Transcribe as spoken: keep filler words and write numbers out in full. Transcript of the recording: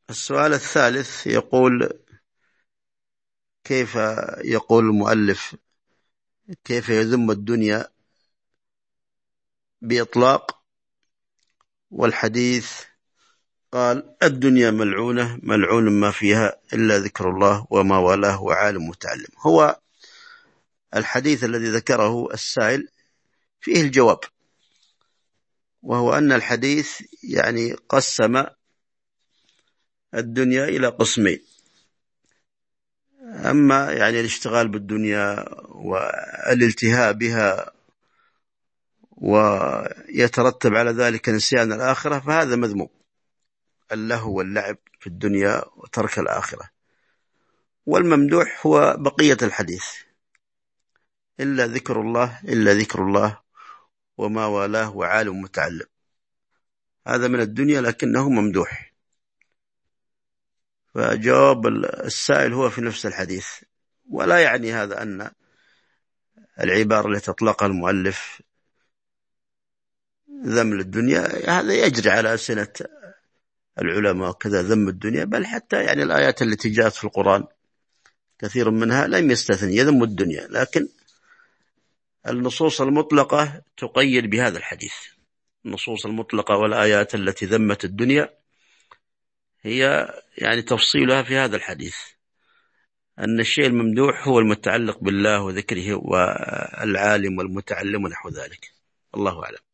السؤال الثالث يقول: كيف يقول المؤلف كيف يذم الدنيا بإطلاق، والحديث قال الدنيا ملعونة ملعون ما فيها إلا ذكر الله وما والاه وعالم متعلم. هو الحديث الذي ذكره السائل فيه الجواب، وهو أن الحديث يعني قسم الدنيا إلى قسمين: أما يعني الاشتغال بالدنيا والالتهاء بها ويترتب على ذلك نسيان الآخرة فهذا مذموم، اللهو واللعب في الدنيا وترك الآخرة. والممدوح هو بقية الحديث: إلا ذكر الله إلا ذكر الله وما والاه وعالم متعلم. هذا من الدنيا لكنه ممدوح. فجواب السائل هو في نفس الحديث، ولا يعني هذا أن العبارة التي أطلقها المؤلف ذم للدنيا هذا يجري على ألسنة العلماء كذا ذم الدنيا، بل حتى يعني الآيات التي جاءت في القرآن كثير منها لم يستثني يذم الدنيا، لكن النصوص المطلقة تقيد بهذا الحديث. النصوص المطلقة والآيات التي ذمت الدنيا هي يعني تفصيلها في هذا الحديث، أن الشيء الممدوح هو المتعلق بالله وذكره والعالم والمتعلم ونحو ذلك. الله أعلم.